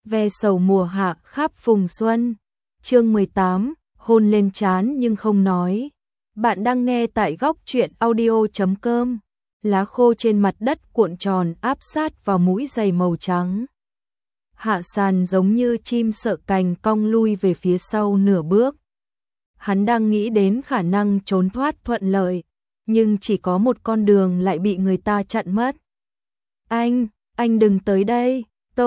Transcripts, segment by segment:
ve sầu mùa hạ khắp phùng xuân. Chương 18, hôn lên trán nhưng không nói. Bạn đang nghe tại góc truyện audio.com. Lá khô trên mặt đất cuộn tròn áp sát vào mũi giày màu trắng. Hạ Sàn giống như chim sợ cành cong lui về phía sau nửa bước. Hắn đang nghĩ đến khả năng trốn thoát thuận lợi, nhưng chỉ có một con đường lại bị người ta chặn mất. Anh đừng tới đây,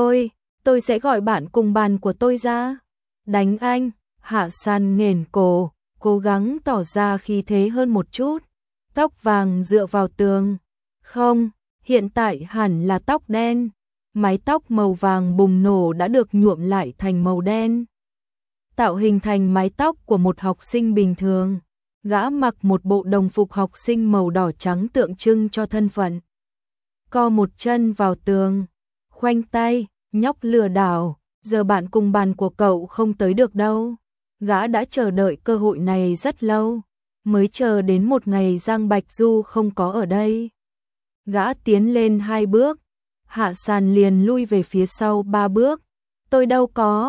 tôi sẽ gọi bạn cùng bàn của tôi ra. Đánh anh. Hạ Sàn nghển cổ, cố gắng tỏ ra khí thế hơn một chút. Tóc vàng dựa vào tường. Không, hiện tại hẳn là tóc đen. Mái tóc màu vàng bùng nổ đã được nhuộm lại thành màu đen, tạo hình thành mái tóc của một học sinh bình thường. Gã mặc một bộ đồng phục học sinh màu đỏ trắng tượng trưng cho thân phận. Co một chân vào tường, khoanh tay, nhóc lừa đảo, giờ bạn cùng bàn của cậu không tới được đâu. Gã đã chờ đợi cơ hội này rất lâu, mới chờ đến một ngày Giang Bạch Du không có ở đây. Gã tiến lên 2 bước, Hạ Sàn liền lui về phía sau 3 bước. Tôi đâu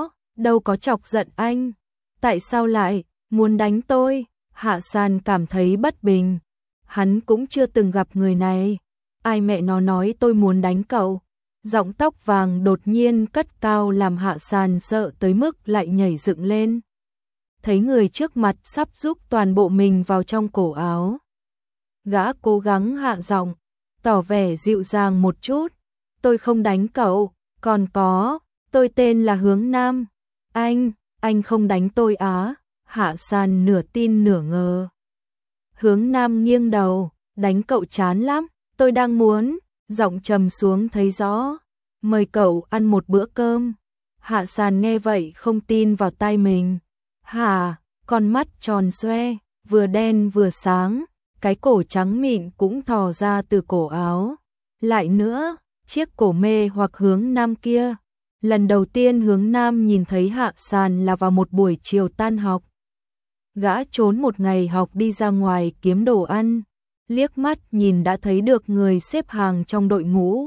có chọc giận anh. Tại sao lại muốn đánh tôi? Hạ Sàn cảm thấy bất bình. Hắn cũng chưa từng gặp người này. Ai mẹ nó nói tôi muốn đánh cậu? Giọng tóc vàng đột nhiên cất cao làm Hạ Sàn sợ tới mức lại nhảy dựng lên. Thấy người trước mặt sắp rúc toàn bộ mình vào trong cổ áo. Gã cố gắng hạ giọng, tỏ vẻ dịu dàng một chút. Tôi không đánh cậu, còn có, tôi tên là Hướng Nam. Anh không đánh tôi á? Hạ Sàn nửa tin nửa ngờ. Hướng Nam nghiêng đầu, đánh cậu chán lắm, tôi đang muốn, giọng trầm xuống thấy rõ, mời cậu ăn một bữa cơm. Hạ Sàn nghe vậy không tin vào tai mình. Hả? Con mắt tròn xoe, vừa đen vừa sáng, cái cổ trắng mịn cũng thò ra từ cổ áo. Lại nữa, chiếc cổ mê hoặc Hướng Nam kia. Lần đầu tiên Hướng Nam nhìn thấy Hạ Sàn là vào một buổi chiều tan học. Gã trốn một ngày học đi ra ngoài kiếm đồ ăn, liếc mắt nhìn đã thấy được người xếp hàng trong đội ngũ.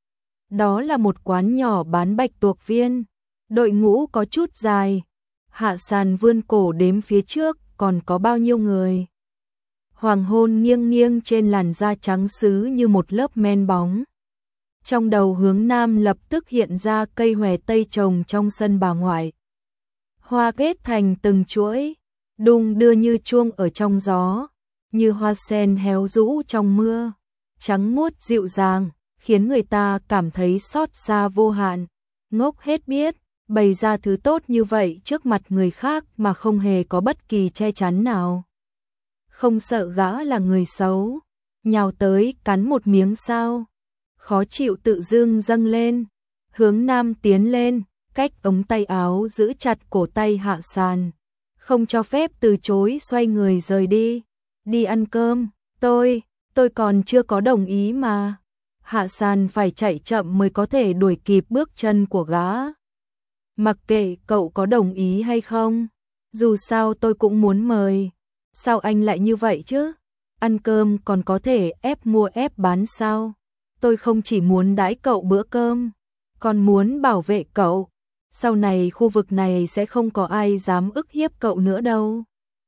Đó là một quán nhỏ bán bạch tuộc viên, đội ngũ có chút dài. Hạ Sàn vươn cổ đếm phía trước còn có bao nhiêu người. Hoàng hôn nghiêng nghiêng trên làn da trắng sứ như một lớp men bóng. Trong đầu Hướng Nam lập tức hiện ra cây hòe tây trồng trong sân bà ngoại. Hoa kết thành từng chuỗi, đung đưa như chuông ở trong gió, như hoa sen héo rũ trong mưa, trắng muốt dịu dàng, khiến người ta cảm thấy xót xa vô hạn. Ngốc hết biết, bày ra thứ tốt như vậy trước mặt người khác mà không hề có bất kỳ che chắn nào. Không sợ gã là người xấu, nhào tới cắn một miếng sao? Khó chịu tự dưng dâng lên. Hướng Nam tiến lên, cách ống tay áo giữ chặt cổ tay Hạ Sàn, không cho phép từ chối, xoay người rời đi. Đi ăn cơm, tôi còn chưa có đồng ý mà. Hạ Sàn phải chạy chậm mới có thể đuổi kịp bước chân của gã. Mặc kệ cậu có đồng ý hay không, dù sao tôi cũng muốn mời. Sao anh lại như vậy chứ? Ăn cơm còn có thể ép mua ép bán sao? Tôi không chỉ muốn đãi cậu bữa cơm, còn muốn bảo vệ cậu. Sau này khu vực này sẽ không có ai dám ức hiếp cậu nữa đâu.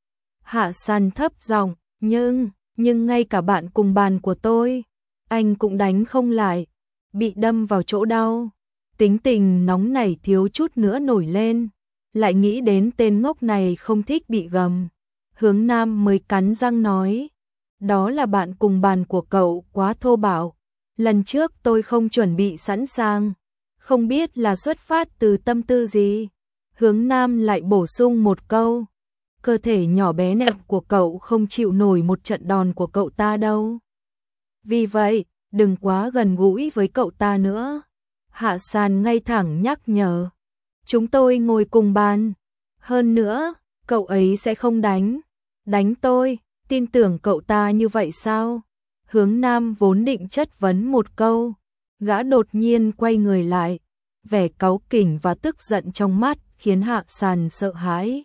Hạ Sàn thấp giọng, nhưng ngay cả bạn cùng bàn của tôi, anh cũng đánh không lại, bị đâm vào chỗ đau. Tính tình nóng nảy thiếu chút nữa nổi lên, lại nghĩ đến tên ngốc này không thích bị gầm. Hướng Nam mới cắn răng nói, đó là bạn cùng bàn của cậu quá thô bạo. Lần trước tôi không chuẩn bị sẵn sàng, không biết là xuất phát từ tâm tư gì. Hướng Nam lại bổ sung một câu, cơ thể nhỏ bé nẹo của cậu không chịu nổi một trận đòn của cậu ta đâu. Vì vậy, đừng quá gần gũi với cậu ta nữa. Hạ Sàn ngay thẳng nhắc nhở, chúng tôi ngồi cùng bàn. Hơn nữa, cậu ấy sẽ không đánh tôi, tin tưởng cậu ta như vậy sao? Hướng Nam vốn định chất vấn một câu, gã đột nhiên quay người lại, vẻ cáu kỉnh và tức giận trong mắt khiến Hạ Sàn sợ hãi.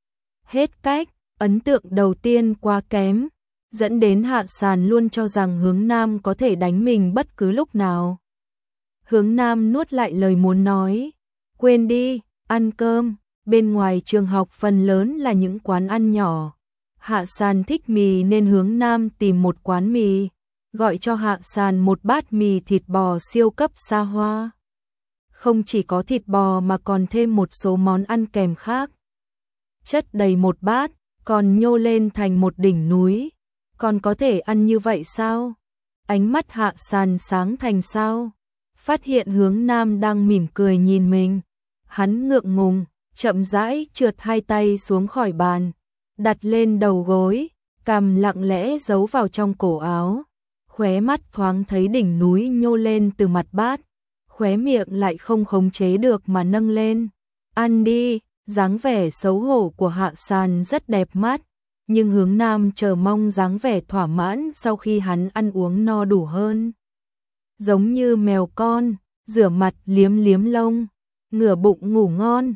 Hết cách, ấn tượng đầu tiên quá kém, dẫn đến Hạ Sàn luôn cho rằng Hướng Nam có thể đánh mình bất cứ lúc nào. Hướng Nam nuốt lại lời muốn nói, Quên đi, ăn cơm, bên ngoài trường học phần lớn là những quán ăn nhỏ. Hạ San thích mì nên hướng Nam tìm một quán mì, gọi cho Hạ San một bát mì thịt bò siêu cấp xa hoa. Không chỉ có thịt bò mà còn thêm một số món ăn kèm khác. Chất đầy một bát, còn nhô lên thành một đỉnh núi. Còn có thể ăn như vậy sao? Ánh mắt Hạ San sáng thành sao? Phát hiện hướng Nam đang mỉm cười nhìn mình. Hắn ngượng ngùng, chậm rãi trượt hai tay xuống khỏi bàn, đặt lên đầu gối, cằm lặng lẽ giấu vào trong cổ áo. Khóe mắt thoáng thấy đỉnh núi nhô lên từ mặt bát, khóe miệng lại không khống chế được mà nâng lên. Ăn đi, dáng vẻ xấu hổ của Hạ San rất đẹp mắt, nhưng hướng Nam chờ mong dáng vẻ thỏa mãn sau khi hắn ăn uống no đủ hơn. Giống như mèo con, rửa mặt liếm liếm lông, ngửa bụng ngủ ngon,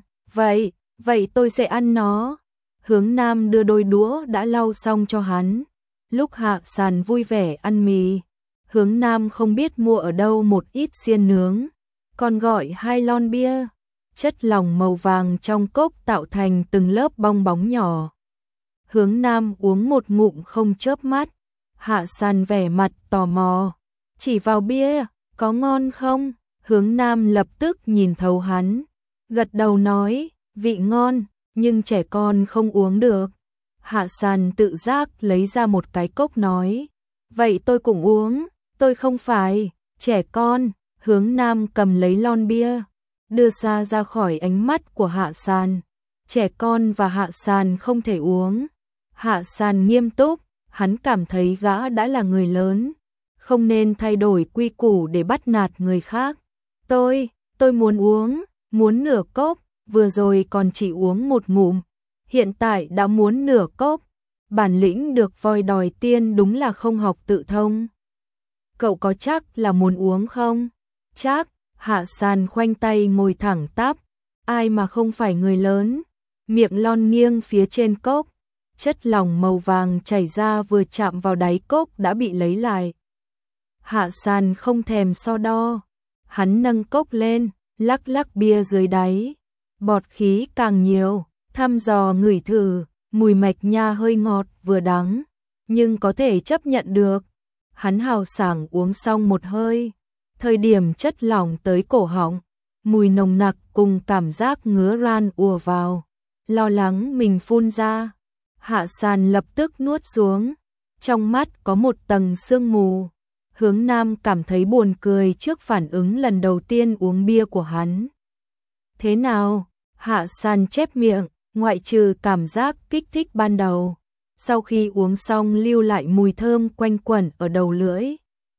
vậy tôi sẽ ăn nó. Hướng Nam đưa đôi đũa đã lau xong cho hắn. Lúc Hạ San vui vẻ ăn mì, hướng Nam không biết mua ở đâu một ít xiên nướng, còn gọi 2 lon bia. Chất lỏng màu vàng trong cốc tạo thành từng lớp bong bóng nhỏ. Hướng Nam uống một ngụm không chớp mắt. Hạ San vẻ mặt tò mò, chỉ vào bia, có ngon không? Hướng Nam lập tức nhìn thấu hắn, gật đầu nói, vị ngon, nhưng trẻ con không uống được. Hạ San tự giác lấy ra một cái cốc nói, vậy tôi cũng uống, tôi không phải trẻ con. Hướng Nam cầm lấy lon bia, đưa xa ra khỏi ánh mắt của Hạ San. Trẻ con và Hạ San không thể uống. Hạ San nghiêm túc, hắn cảm thấy gã đã là người lớn, không nên thay đổi quy củ để bắt nạt người khác. Tôi muốn nửa cốc, vừa rồi còn chỉ uống một ngụm, hiện tại đã muốn nửa cốc. Bản lĩnh được voi đòi tiên đúng là không học tự thông. Cậu có chắc là muốn uống không? Chắc. Hạ San khoanh tay ngồi thẳng tắp, ai mà không phải người lớn. Miệng lon nghiêng phía trên cốc, chất lỏng màu vàng chảy ra vừa chạm vào đáy cốc đã bị lấy lại. Hạ San không thèm so đo, hắn nâng cốc lên, lắc lắc bia dưới đáy, bọt khí càng nhiều, thăm dò ngửi thử, mùi mạch nha hơi ngọt vừa đắng, nhưng có thể chấp nhận được. Hắn hào sảng uống xong một hơi, thời điểm chất lỏng tới cổ họng, mùi nồng nặc cùng cảm giác ngứa ran ùa vào, lo lắng mình phun ra. Hạ San lập tức nuốt xuống, trong mắt có một tầng sương mù. Hướng Nam cảm thấy buồn cười trước phản ứng lần đầu tiên uống bia của hắn. Thế nào? Hạ San chép miệng, ngoại trừ cảm giác kích thích ban đầu, sau khi uống xong lưu lại mùi thơm quanh quẩn ở đầu lưỡi.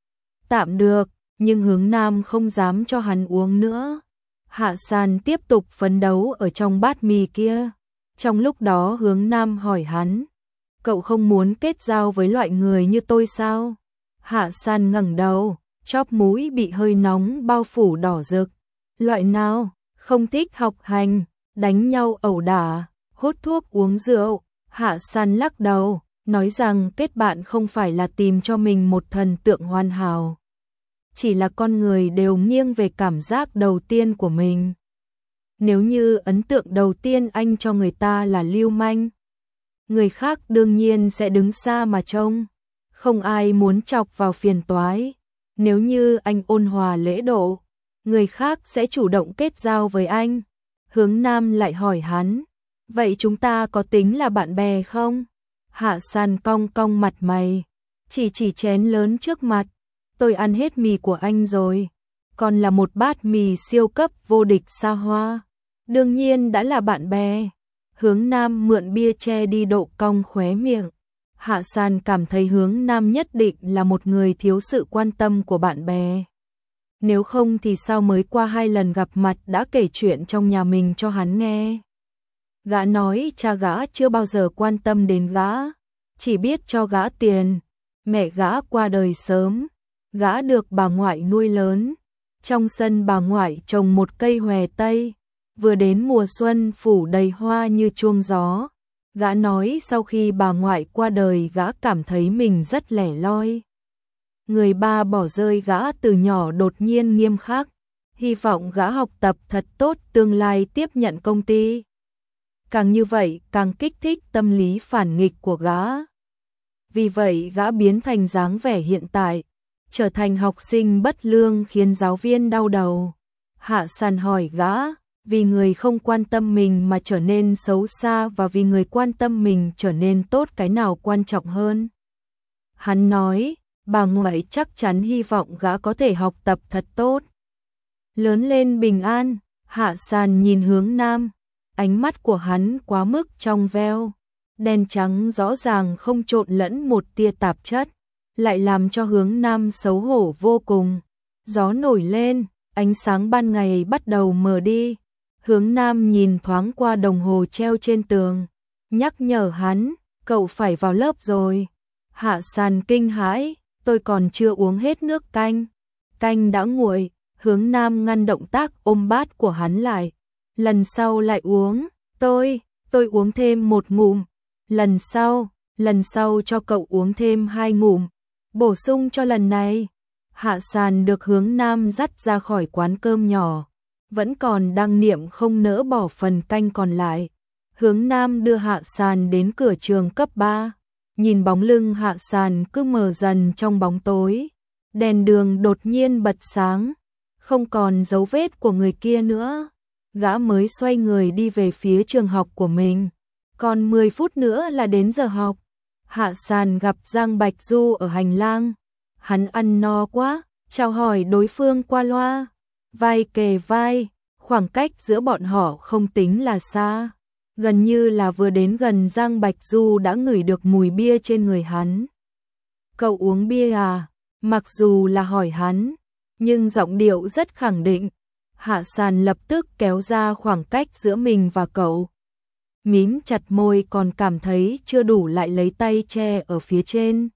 Tạm được, nhưng Hướng Nam không dám cho hắn uống nữa. Hạ San tiếp tục phấn đấu ở trong bát mì kia. Trong lúc đó Hướng Nam hỏi hắn, cậu không muốn kết giao với loại người như tôi sao? Hạ San ngẩng đầu, chóp mũi bị hơi nóng bao phủ đỏ rực. Loại nào? Không thích học hành, đánh nhau ẩu đả, hút thuốc uống rượu. Hạ San lắc đầu, nói rằng kết bạn không phải là tìm cho mình một thần tượng hoàn hảo. Chỉ là con người đều nghiêng về cảm giác đầu tiên của mình. Nếu như ấn tượng đầu tiên anh cho người ta là lưu manh, người khác đương nhiên sẽ đứng xa mà trông. Không ai muốn chọc vào phiền toái. Nếu như anh ôn hòa lễ độ, người khác sẽ chủ động kết giao với anh. Hướng Nam lại hỏi hắn, vậy chúng ta có tính là bạn bè không? Hạ San cong cong mặt mày, chỉ chén lớn trước mặt. Tôi ăn hết mì của anh rồi, còn là một bát mì siêu cấp vô địch xa hoa. Đương nhiên đã là bạn bè. Hướng Nam mượn bia che đi độ cong khóe miệng. Hạ San cảm thấy Hướng Nam nhất định là một người thiếu sự quan tâm của bạn bè. Nếu không thì sao mới qua 2 lần gặp mặt đã kể chuyện trong nhà mình cho hắn nghe. Gã nói cha gã chưa bao giờ quan tâm đến gã, chỉ biết cho gã tiền. Mẹ gã qua đời sớm, gã được bà ngoại nuôi lớn. Trong sân bà ngoại trồng một cây hòe tây, vừa đến mùa xuân phủ đầy hoa như chuông gió. Gã nói sau khi bà ngoại qua đời gã cảm thấy mình rất lẻ loi. Người ba bỏ rơi gã từ nhỏ đột nhiên nghiêm khắc, hy vọng gã học tập thật tốt tương lai tiếp nhận công ty. Càng như vậy càng kích thích tâm lý phản nghịch của gã. Vì vậy gã biến thành dáng vẻ hiện tại, trở thành học sinh bất lương khiến giáo viên đau đầu. Hạ San hỏi gã, vì người không quan tâm mình mà trở nên xấu xa và vì người quan tâm mình trở nên tốt cái nào quan trọng hơn? Hắn nói, bà ngoại chắc chắn hy vọng gã có thể học tập thật tốt, lớn lên bình an. Hạ San nhìn hướng Nam, ánh mắt của hắn quá mức trong veo, đen trắng rõ ràng không trộn lẫn một tia tạp chất, lại làm cho Hướng Nam xấu hổ vô cùng. Gió nổi lên, ánh sáng ban ngày bắt đầu mờ đi. Hướng Nam nhìn thoáng qua đồng hồ treo trên tường, nhắc nhở hắn, cậu phải vào lớp rồi. Hạ San kinh hãi, tôi còn chưa uống hết nước canh. Canh đã nguội. Hướng Nam ngăn động tác ôm bát của hắn lại. Lần sau lại uống, tôi uống thêm một ngụm. Lần sau cho cậu uống thêm 2 ngụm. Bổ sung cho lần này. Hạ San được Hướng Nam dắt ra khỏi quán cơm nhỏ, vẫn còn đang niệm không nỡ bỏ phần canh còn lại. Hướng Nam đưa Hạ San đến cửa trường cấp 3, nhìn bóng lưng Hạ San cứ mờ dần trong bóng tối. Đèn đường đột nhiên bật sáng, không còn dấu vết của người kia nữa. Gã mới xoay người đi về phía trường học của mình. Còn 10 phút nữa là đến giờ học. Hạ San gặp Giang Bạch Du ở hành lang. Hắn ăn no quá, chào hỏi đối phương qua loa. Vai kề vai, khoảng cách giữa bọn họ không tính là xa. Gần như là vừa đến gần Giang Bạch Du đã ngửi được mùi bia trên người hắn. Cậu uống bia à? Mặc dù là hỏi hắn, nhưng giọng điệu rất khẳng định. Hạ San lập tức kéo ra khoảng cách giữa mình và cậu. Mím chặt môi còn cảm thấy chưa đủ lại lấy tay che ở phía trên.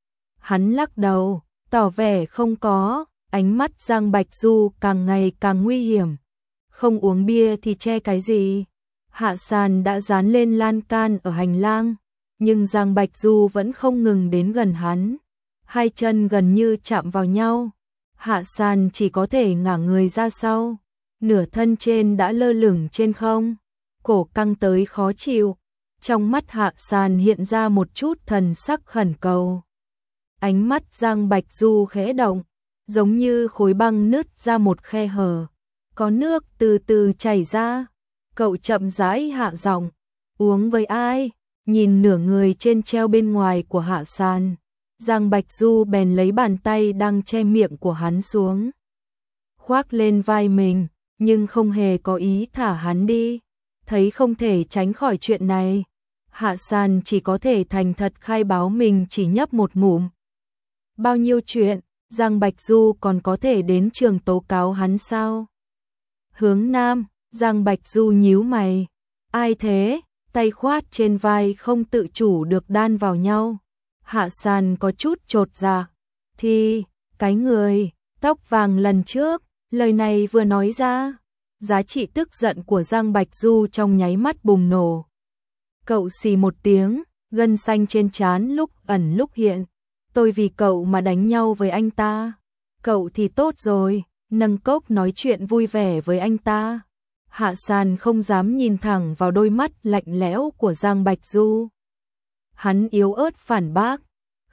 Hắn lắc đầu, tỏ vẻ không có, ánh mắt Giang Bạch Du càng ngày càng nguy hiểm. Không uống bia thì che cái gì? Hạ San đã dán lên lan can ở hành lang, nhưng Giang Bạch Du vẫn không ngừng đến gần hắn. Hai chân gần như chạm vào nhau. Hạ San chỉ có thể ngả người ra sau, nửa thân trên đã lơ lửng trên không, cổ căng tới khó chịu. Trong mắt Hạ San hiện ra một chút thần sắc khẩn cầu. Ánh mắt Giang Bạch Du khẽ động, giống như khối băng nứt ra một khe hở, có nước từ từ chảy ra. Cậu chậm rãi hạ giọng, uống với ai? Nhìn nửa người trên treo bên ngoài của Hạ San, Giang Bạch Du bèn lấy bàn tay đang che miệng của hắn xuống, khoác lên vai mình, nhưng không hề có ý thả hắn đi. Thấy không thể tránh khỏi chuyện này, Hạ San chỉ có thể thành thật khai báo mình chỉ nhấp một ngụm. Bao nhiêu chuyện, Giang Bạch Du còn có thể đến trường tố cáo hắn sao? Hướng Nam, Giang Bạch Du nhíu mày. Ai thế? Tay khoát trên vai không tự chủ được đan vào nhau. Hạ San có chút chột dạ. Thì, cái người, tóc vàng lần trước, lời này vừa nói ra, giá trị tức giận của Giang Bạch Du trong nháy mắt bùng nổ. Cậu xì một tiếng, gân xanh trên trán lúc ẩn lúc hiện. Tôi vì cậu mà đánh nhau với anh ta. Cậu thì tốt rồi, nâng cốc nói chuyện vui vẻ với anh ta. Hạ San không dám nhìn thẳng vào đôi mắt lạnh lẽo của Giang Bạch Du. Hắn yếu ớt phản bác.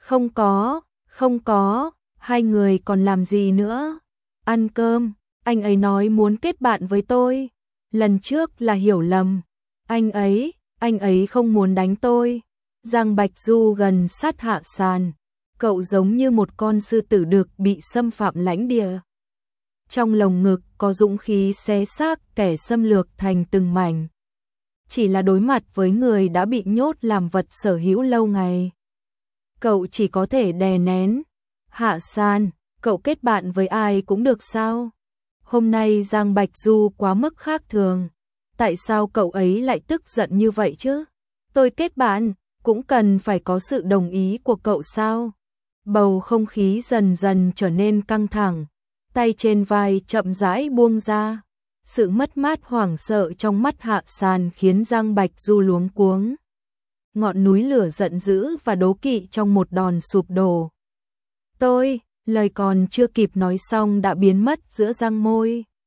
Không có, hai người còn làm gì nữa? Ăn cơm, anh ấy nói muốn kết bạn với tôi. Lần trước là hiểu lầm. Anh ấy không muốn đánh tôi. Giang Bạch Du gần sát Hạ San. Cậu giống như một con sư tử đực bị xâm phạm lãnh địa. Trong lồng ngực có dũng khí xé xác kẻ xâm lược thành từng mảnh. Chỉ là đối mặt với người đã bị nhốt làm vật sở hữu lâu ngày, cậu chỉ có thể đè nén. Hạ San, cậu kết bạn với ai cũng được sao? Hôm nay Giang Bạch Du quá mức khác thường. Tại sao cậu ấy lại tức giận như vậy chứ? Tôi kết bạn, cũng cần phải có sự đồng ý của cậu sao? Bầu không khí dần dần trở nên căng thẳng. Tay trên vai chậm rãi buông ra. Sự mất mát hoảng sợ trong mắt Hạ San khiến Giang Bạch Du luống cuống. Ngọn núi lửa giận dữ và đố kỵ trong một đòn sụp đổ. Lời còn chưa kịp nói xong đã biến mất giữa răng môi.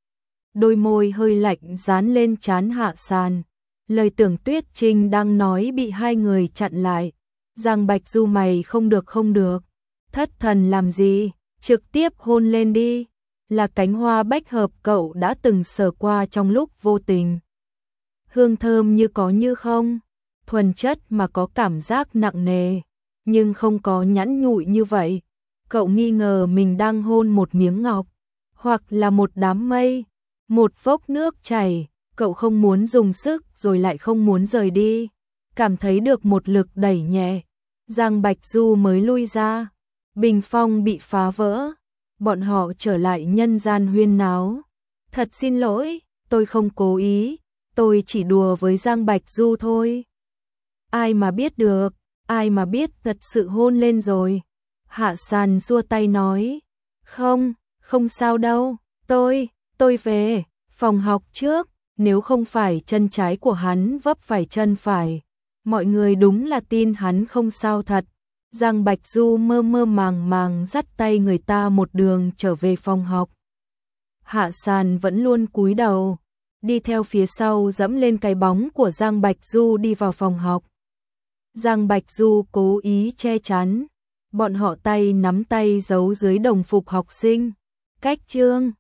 đôi môi hơi lạnh dán lên trán Hạ Sàn. Lời Tưởng Tuyết Trinh đang nói bị hai người chặn lại. Giang Bạch Du mày không được. Thất thần làm gì, trực tiếp hôn lên đi. Là cánh hoa bách hợp cậu đã từng sờ qua trong lúc vô tình. Hương thơm như có như không, thuần chất mà có cảm giác nặng nề, nhưng không có nhẵn nhụi như vậy. Cậu nghi ngờ mình đang hôn một miếng ngọc, hoặc là một đám mây, một vốc nước chảy. Cậu không muốn dùng sức rồi lại không muốn rời đi. Cảm thấy được một lực đẩy nhẹ, Giang Bạch Du mới lui ra. Bình phong bị phá vỡ, bọn họ trở lại nhân gian huyên náo. Thật xin lỗi, tôi không cố ý, tôi chỉ đùa với Giang Bạch Du thôi. Ai mà biết được, ai mà biết thật sự hôn lên rồi. Hạ Sàn xua tay nói, không sao đâu, tôi về phòng học trước. Nếu không phải chân trái của hắn vấp phải chân phải, mọi người đúng là tin hắn không sao thật. Giang Bạch Du mơ màng dắt tay người ta một đường trở về phòng học. Hạ Sàn vẫn luôn cúi đầu, đi theo phía sau dẫm lên cái bóng của Giang Bạch Du đi vào phòng học. Giang Bạch Du cố ý che chắn, bọn họ tay nắm tay giấu dưới đồng phục học sinh. Cách chương